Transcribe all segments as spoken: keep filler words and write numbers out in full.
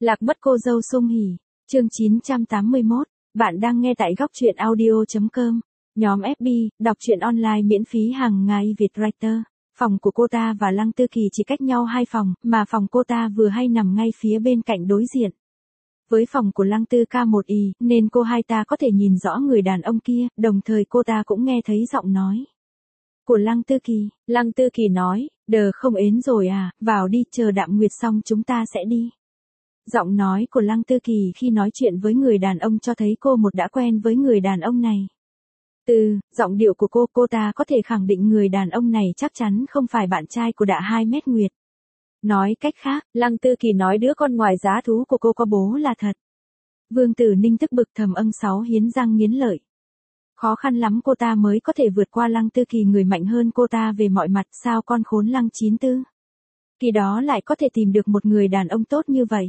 Lạc mất cô dâu Sung Hỉ, chương chín trăm tám mươi mốt, bạn đang nghe tại góc truyện audio.com, nhóm ép bê, đọc truyện online miễn phí hàng ngày Việt Writer. Phòng của cô ta và Lăng Tư Kỳ chỉ cách nhau hai phòng, mà phòng cô ta vừa hay nằm ngay phía bên cạnh đối diện. Với phòng của Lăng Tư ca một y, nên cô hai ta có thể nhìn rõ người đàn ông kia, đồng thời cô ta cũng nghe thấy giọng nói của Lăng Tư Kỳ. Lăng Tư Kỳ nói, đờ không ến rồi à, vào đi, chờ Đạm Nguyệt xong chúng ta sẽ đi. Giọng nói của Lăng Tư Kỳ khi nói chuyện với người đàn ông cho thấy cô một đã quen với người đàn ông này. Từ giọng điệu của cô, cô ta có thể khẳng định người đàn ông này chắc chắn không phải bạn trai của Đạ Hai Mét Nguyệt. Nói cách khác, Lăng Tư Kỳ nói đứa con ngoài giá thú của cô có bố là thật. Vương Tử Ninh tức bực thầm âng sáu hiến răng nghiến lợi. Khó khăn lắm cô ta mới có thể vượt qua Lăng Tư Kỳ, người mạnh hơn cô ta về mọi mặt, sao con khốn Lăng chín tư Kỳ đó lại có thể tìm được một người đàn ông tốt như vậy.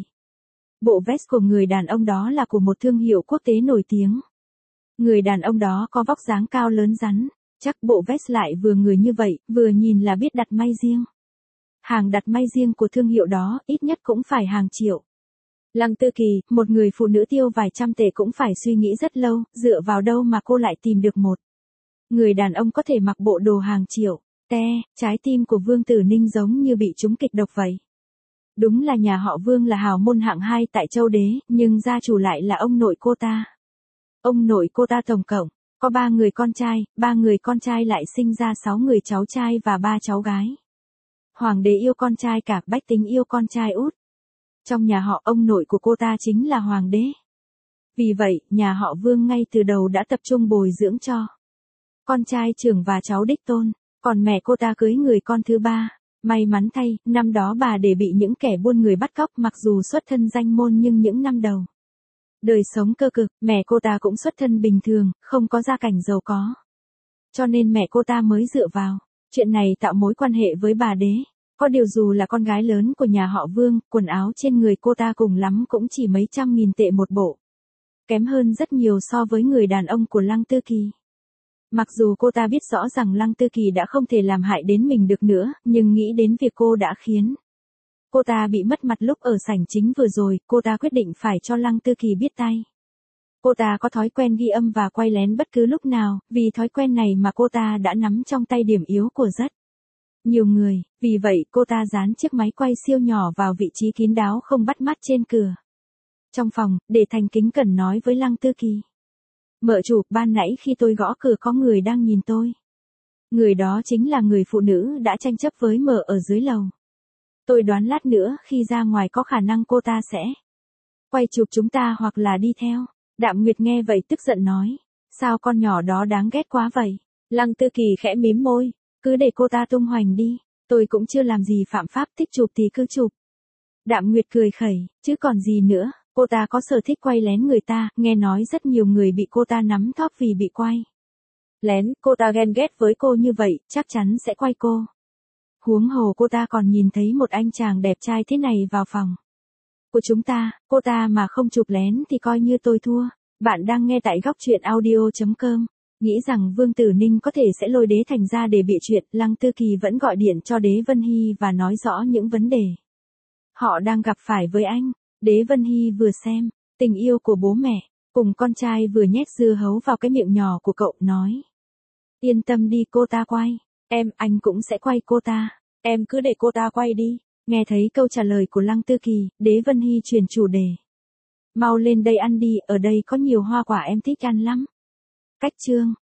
Bộ vest của người đàn ông đó là của một thương hiệu quốc tế nổi tiếng. Người đàn ông đó có vóc dáng cao lớn rắn, chắc bộ vest lại vừa người như vậy, vừa nhìn là biết đặt may riêng. Hàng đặt may riêng của thương hiệu đó, ít nhất cũng phải hàng triệu. Lăng Tư Kỳ, một người phụ nữ tiêu vài trăm tệ cũng phải suy nghĩ rất lâu, dựa vào đâu mà cô lại tìm được một người đàn ông có thể mặc bộ đồ hàng triệu. Te, trái tim của Vương Tử Ninh giống như bị trúng kịch độc vậy. Đúng là nhà họ Vương là hào môn hạng hai tại Châu Đế, nhưng gia chủ lại là ông nội cô ta. Ông nội cô ta tổng cộng có ba người con trai, ba người con trai lại sinh ra sáu người cháu trai và ba cháu gái. Hoàng đế yêu con trai cả, bách tính yêu con trai út. Trong nhà họ, ông nội của cô ta chính là hoàng đế. Vì vậy, nhà họ Vương ngay từ đầu đã tập trung bồi dưỡng cho con trai trưởng và cháu đích tôn, còn mẹ cô ta cưới người con thứ ba. May mắn thay, năm đó bà để bị những kẻ buôn người bắt cóc, mặc dù xuất thân danh môn nhưng những năm đầu đời sống cơ cực, mẹ cô ta cũng xuất thân bình thường, không có gia cảnh giàu có. Cho nên mẹ cô ta mới dựa vào chuyện này tạo mối quan hệ với bà đế. Có điều dù là con gái lớn của nhà họ Vương, quần áo trên người cô ta cùng lắm cũng chỉ mấy trăm nghìn tệ một bộ. Kém hơn rất nhiều so với người đàn ông của Lăng Tư Kỳ. Mặc dù cô ta biết rõ rằng Lăng Tư Kỳ đã không thể làm hại đến mình được nữa, nhưng nghĩ đến việc cô đã khiến cô ta bị mất mặt lúc ở sảnh chính vừa rồi, cô ta quyết định phải cho Lăng Tư Kỳ biết tay. Cô ta có thói quen ghi âm và quay lén bất cứ lúc nào, vì thói quen này mà cô ta đã nắm trong tay điểm yếu của rất nhiều người, vì vậy cô ta dán chiếc máy quay siêu nhỏ vào vị trí kín đáo không bắt mắt trên cửa trong phòng, để thành kính cẩn nói với Lăng Tư Kỳ. Mợ chủ, ban nãy khi tôi gõ cửa có người đang nhìn tôi. Người đó chính là người phụ nữ đã tranh chấp với mợ ở dưới lầu. Tôi đoán lát nữa khi ra ngoài có khả năng cô ta sẽ quay chụp chúng ta hoặc là đi theo. Đạm Nguyệt nghe vậy tức giận nói. Sao con nhỏ đó đáng ghét quá vậy? Lăng Tư Kỳ khẽ mím môi. Cứ để cô ta tung hoành đi. Tôi cũng chưa làm gì phạm pháp, thích chụp thì cứ chụp. Đạm Nguyệt cười khẩy, chứ còn gì nữa. Cô ta có sở thích quay lén người ta, nghe nói rất nhiều người bị cô ta nắm thóp vì bị quay lén, cô ta ghen ghét với cô như vậy, chắc chắn sẽ quay cô. Huống hồ cô ta còn nhìn thấy một anh chàng đẹp trai thế này vào phòng của chúng ta, cô ta mà không chụp lén thì coi như tôi thua. Bạn đang nghe tại góc truyện audio.com. Nghĩ rằng Vương Tử Ninh có thể sẽ lôi Đế Thành ra để bịa chuyện, Lăng Tư Kỳ vẫn gọi điện cho Đế Vân Hy và nói rõ những vấn đề họ đang gặp phải với anh. Đế Vân Hy vừa xem tình yêu của bố mẹ cùng con trai, vừa nhét dưa hấu vào cái miệng nhỏ của cậu, nói. Yên tâm đi, cô ta quay. Em, anh cũng sẽ quay cô ta. Em cứ để cô ta quay đi. Nghe thấy câu trả lời của Lăng Tư Kỳ, Đế Vân Hy chuyển chủ đề. Mau lên đây ăn đi, ở đây có nhiều hoa quả em thích ăn lắm. Cách chương